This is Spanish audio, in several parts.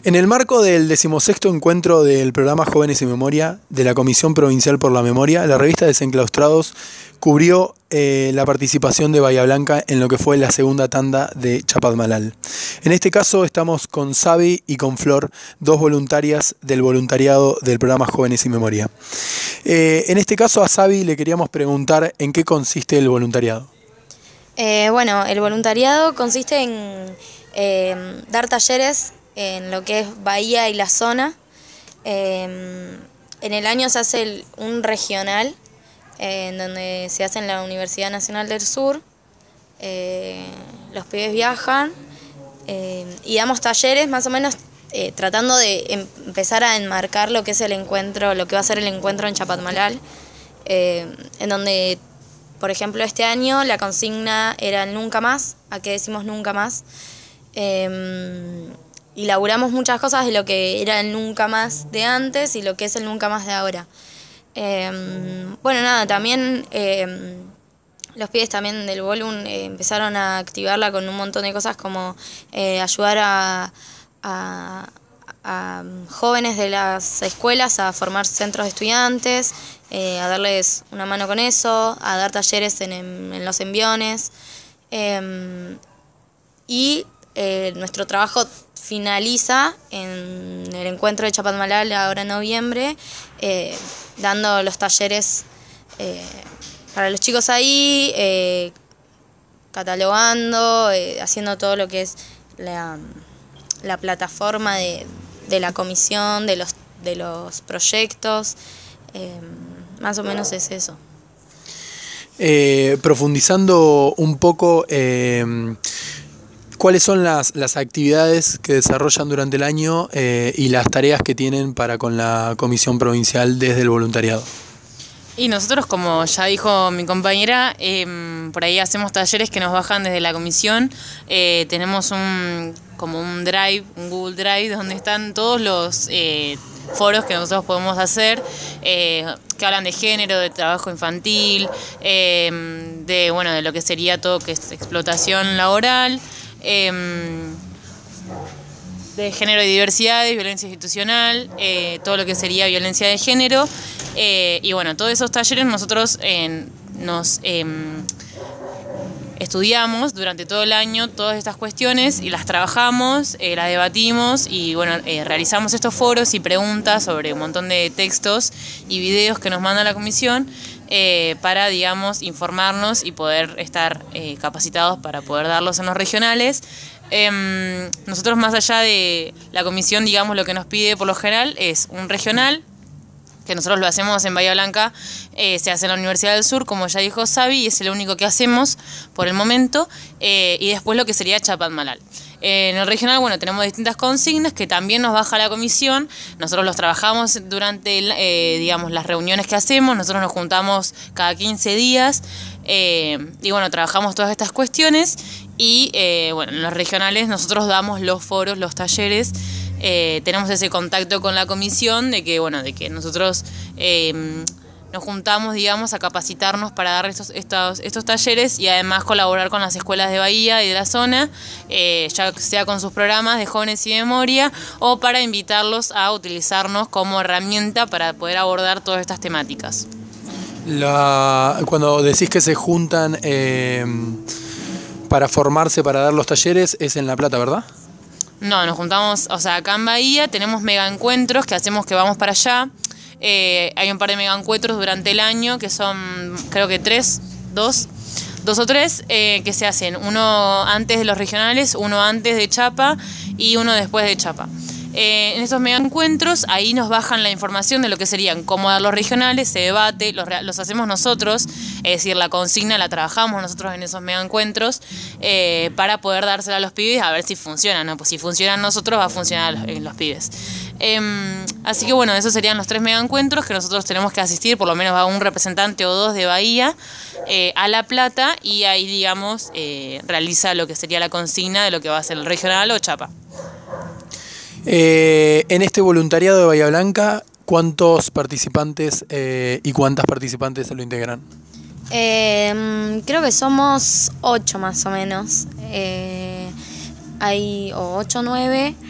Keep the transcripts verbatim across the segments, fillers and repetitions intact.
En el marco del decimosexto encuentro del programa Jóvenes y Memoria de la Comisión Provincial por la Memoria, la revista Desenclaustrados cubrió eh, la participación de Bahía Blanca en lo que fue la segunda tanda de Chapadmalal. En este caso estamos con Sabi y con Flor, dos voluntarias del voluntariado del programa Jóvenes y Memoria. Eh, en este caso a Sabi le queríamos preguntar en qué consiste el voluntariado. Eh, bueno, el voluntariado consiste en eh, dar talleres en lo que es Bahía y la zona. Eh, en el año se hace el, un regional, eh, en donde se hace en la Universidad Nacional del Sur. Eh, los pibes viajan eh, y damos talleres más o menos eh, tratando de em- empezar a enmarcar lo que es el encuentro, lo que va a ser el encuentro en Chapadmalal, eh, en donde, por ejemplo, este año la consigna era el nunca más. ¿A qué decimos nunca más? Eh, y laburamos muchas cosas de lo que era el nunca más de antes y lo que es el nunca más de ahora. Eh, bueno, nada, también eh, los pibes también del Volun eh, empezaron a activarla con un montón de cosas como eh, ayudar a, a, a jóvenes de las escuelas a formar centros de estudiantes, eh, a darles una mano con eso, a dar talleres en, en, en los enviones. Eh, y eh, nuestro trabajo finaliza en el encuentro de Chapadmalal ahora en noviembre, eh, dando los talleres eh, para los chicos ahí, eh, catalogando, eh, haciendo todo lo que es la, la plataforma de, de la comisión, de los, de los proyectos, eh, más o menos es eso. Eh, profundizando un poco, eh, ¿cuáles son las, las actividades que desarrollan durante el año eh, y las tareas que tienen para con la Comisión Provincial desde el voluntariado? Y nosotros, como ya dijo mi compañera, eh, por ahí hacemos talleres que nos bajan desde la comisión. Eh, tenemos un como un drive, un Google Drive, donde están todos los eh, foros que nosotros podemos hacer, eh, que hablan de género, de trabajo infantil, eh, de bueno, de lo que sería todo que es explotación laboral, eh, de género y diversidad, de violencia institucional, eh, todo lo que sería violencia de género. Eh, y bueno, todos esos talleres nosotros eh, nos eh, estudiamos durante todo el año todas estas cuestiones y las trabajamos, eh, las debatimos y bueno, eh, realizamos estos foros y preguntas sobre un montón de textos y videos que nos manda la comisión eh, para, digamos, informarnos y poder estar eh, capacitados para poder darlos en los regionales. Eh, nosotros, más allá de la comisión, digamos, lo que nos pide por lo general es un regional, que nosotros lo hacemos en Bahía Blanca, eh, se hace en la Universidad del Sur, como ya dijo Sabi, y es el único que hacemos por el momento, eh, y después lo que sería Chapadmalal. Eh, en el regional, bueno, tenemos distintas consignas que también nos baja la comisión. Nosotros los trabajamos durante, eh, digamos, las reuniones que hacemos. Nosotros nos juntamos cada quince días eh, y, bueno, trabajamos todas estas cuestiones. Y, eh, bueno, en los regionales nosotros damos los foros, los talleres. Eh, tenemos ese contacto con la comisión de que, bueno, de que nosotros eh, nos juntamos, digamos, a capacitarnos para dar estos, estos, estos talleres y además colaborar con las escuelas de Bahía y de la zona, eh, ya sea con sus programas de Jóvenes y Memoria o para invitarlos a utilizarnos como herramienta para poder abordar todas estas temáticas. La, cuando decís que se juntan eh, para formarse, para dar los talleres, es en La Plata, ¿verdad? No, nos juntamos, o sea, acá en Bahía tenemos mega encuentros que hacemos que vamos para allá. Eh, hay un par de mega encuentros durante el año que son, creo que tres, dos, dos o tres, eh, que se hacen. Uno antes de los regionales, uno antes de Chapa y uno después de Chapa. Eh, en estos mega encuentros, ahí nos bajan la información de lo que serían cómo dar los regionales, se debate, los, los hacemos nosotros, es decir, la consigna la trabajamos nosotros en esos mega encuentros eh, para poder dársela a los pibes a ver si funciona, ¿no? Pues si funcionan nosotros, va a funcionar en los, los pibes. Eh, así que bueno, esos serían los tres mega encuentros que nosotros tenemos que asistir, por lo menos va un representante o dos de Bahía eh, a La Plata y ahí, digamos, eh, realiza lo que sería la consigna de lo que va a ser el regional o Chapa. Eh, en este voluntariado de Bahía Blanca, ¿cuántos participantes eh, y cuántas participantes se lo integran? Eh, creo que somos ocho más o menos. Eh, hay o ocho o nueve.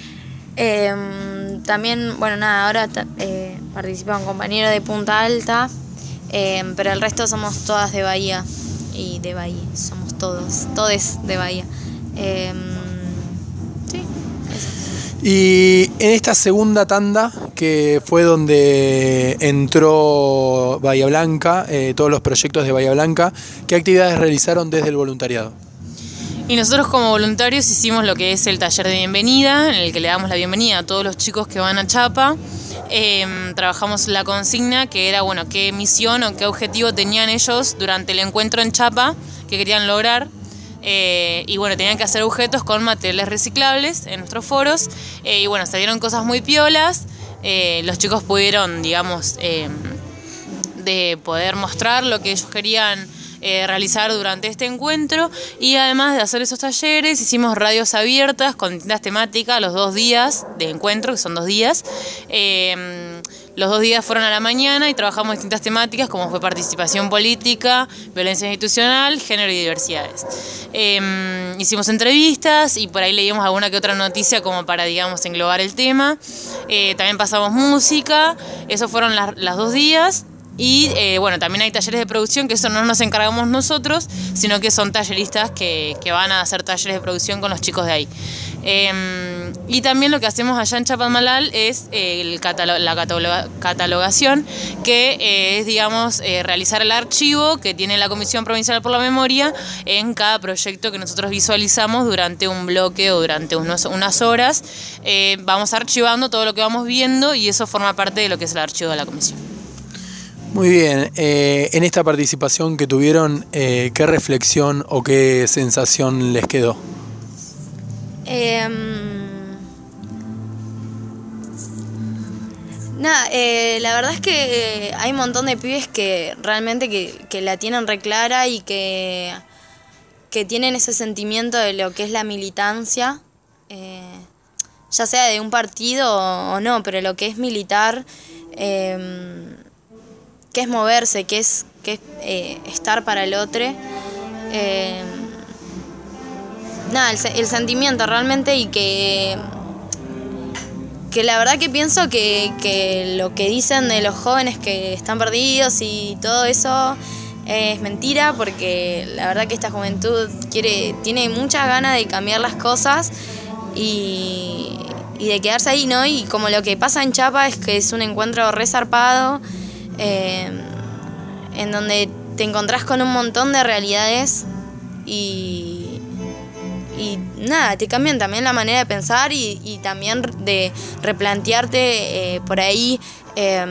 Eh, también, bueno, nada, ahora eh, participa un compañero de Punta Alta, eh, pero el resto somos todas de Bahía. Y de Bahía, somos todos, todes de Bahía. Eh, sí, eso. Y en esta segunda tanda, que fue donde entró Bahía Blanca, eh, todos los proyectos de Bahía Blanca, ¿qué actividades realizaron desde el voluntariado? Y nosotros como voluntarios hicimos lo que es el taller de bienvenida, en el que le damos la bienvenida a todos los chicos que van a Chapa. Eh, trabajamos la consigna que era, bueno, qué misión o qué objetivo tenían ellos durante el encuentro en Chapa, que querían lograr. Eh, y bueno, tenían que hacer objetos con materiales reciclables en nuestros foros. Eh, y bueno, salieron cosas muy piolas. Eh, los chicos pudieron, digamos, eh, de poder mostrar lo que ellos querían Eh, realizar durante este encuentro, y además de hacer esos talleres hicimos radios abiertas con distintas temáticas los dos días de encuentro, que son dos días. Eh, los dos días fueron a la mañana y trabajamos distintas temáticas como fue participación política, violencia institucional, género y diversidades. Eh, hicimos entrevistas y por ahí leímos alguna que otra noticia como para, digamos, englobar el tema. Eh, también pasamos música, esos fueron las, las dos días. Y eh, bueno, también hay talleres de producción, que eso no nos encargamos nosotros, sino que son talleristas que, que van a hacer talleres de producción con los chicos de ahí. Eh, y también lo que hacemos allá en Chapadmalal es eh, el catalo- la cataloga- catalogación, que eh, es, digamos, eh, realizar el archivo que tiene la Comisión Provincial por la Memoria en cada proyecto que nosotros visualizamos durante un bloque o durante unos, unas horas. Eh, vamos archivando todo lo que vamos viendo y eso forma parte de lo que es el archivo de la comisión. Muy bien, eh, en esta participación que tuvieron, eh, ¿qué reflexión o qué sensación les quedó? Eh, nada, eh, la verdad es que hay un montón de pibes que realmente que, que la tienen re clara y que, que tienen ese sentimiento de lo que es la militancia, eh, ya sea de un partido o, o no, pero lo que es militar, eh, que es moverse, que es, que es eh, estar para el otro. Eh, nada, el, el sentimiento realmente, y que, que la verdad que pienso que, que lo que dicen de los jóvenes que están perdidos y todo eso es mentira, porque la verdad que esta juventud quiere, tiene muchas ganas de cambiar las cosas y, y de quedarse ahí, ¿no? Y como lo que pasa en Chapa es que es un encuentro re zarpado, Eh, en donde te encontrás con un montón de realidades y, y nada, te cambian también la manera de pensar y, y también de replantearte eh, por ahí eh,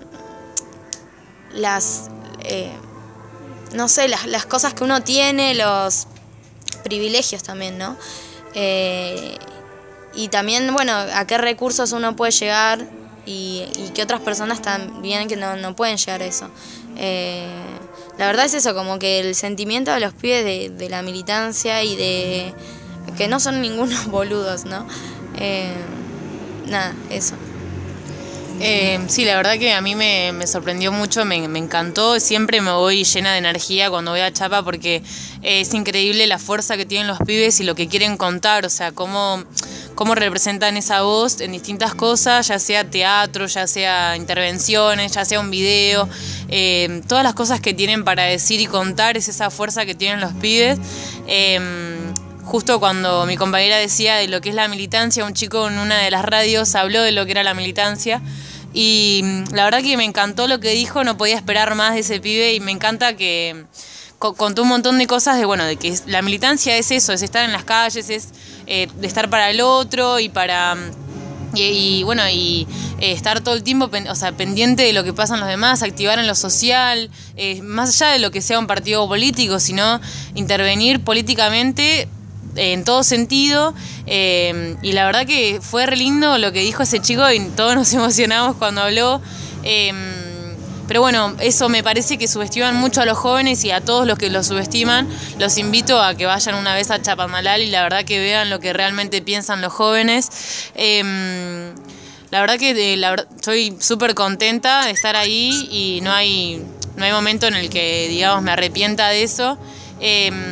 las, eh, no sé, las, las cosas que uno tiene, los privilegios también, ¿no? Eh, y también, bueno, a qué recursos uno puede llegar y, y que otras personas también que no, no pueden llegar a eso. Eh, la verdad es eso, como que el sentimiento de los pibes de, de la militancia y de que no son ningunos boludos, ¿no? Eh, nada, eso. Eh, sí, la verdad que a mí me, me sorprendió mucho, me, me encantó. Siempre me voy llena de energía cuando voy a Chapa porque es increíble la fuerza que tienen los pibes y lo que quieren contar, o sea, cómo, cómo representan esa voz en distintas cosas, ya sea teatro, ya sea intervenciones, ya sea un video. Eh, todas las cosas que tienen para decir y contar es esa fuerza que tienen los pibes. Eh, Justo cuando mi compañera decía de lo que es la militancia, un chico en una de las radios habló de lo que era la militancia y la verdad que me encantó lo que dijo, no podía esperar más de ese pibe y me encanta que contó un montón de cosas de, bueno, de que la militancia es eso, es estar en las calles, es eh, de estar para el otro y para... Y, y bueno, y eh, estar todo el tiempo pen, o sea, pendiente de lo que pasa en los demás, activar en lo social, eh, más allá de lo que sea un partido político, sino intervenir políticamente en todo sentido, eh, y la verdad que fue re lindo lo que dijo ese chico y todos nos emocionamos cuando habló, eh, pero bueno, eso me parece que subestiman mucho a los jóvenes y a todos los que los subestiman, los invito a que vayan una vez a Chapadmalal y la verdad que vean lo que realmente piensan los jóvenes. eh, la verdad que de, la, estoy súper contenta de estar ahí y no hay, no hay momento en el que, digamos, me arrepienta de eso. eh,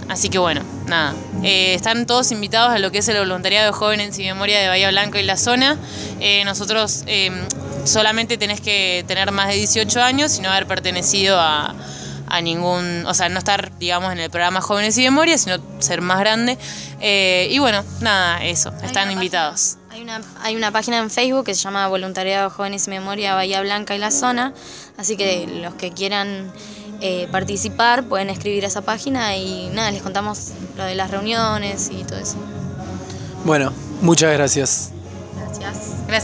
Así que bueno, nada, eh, están todos invitados a lo que es el voluntariado de Jóvenes y Memoria de Bahía Blanca y la zona. Eh, nosotros eh, solamente tenés que tener más de dieciocho años y no haber pertenecido a, a ningún, o sea, no estar, digamos, en el programa Jóvenes y Memoria, sino ser más grande. Eh, y bueno, nada, eso, están invitados. Página, hay, una, hay una página en Facebook que se llama Voluntariado Jóvenes y Memoria Bahía Blanca y la zona, así que los que quieran Eh, participar pueden escribir a esa página y nada, les contamos lo de las reuniones y todo eso. Bueno, muchas gracias. Gracias. Gracias.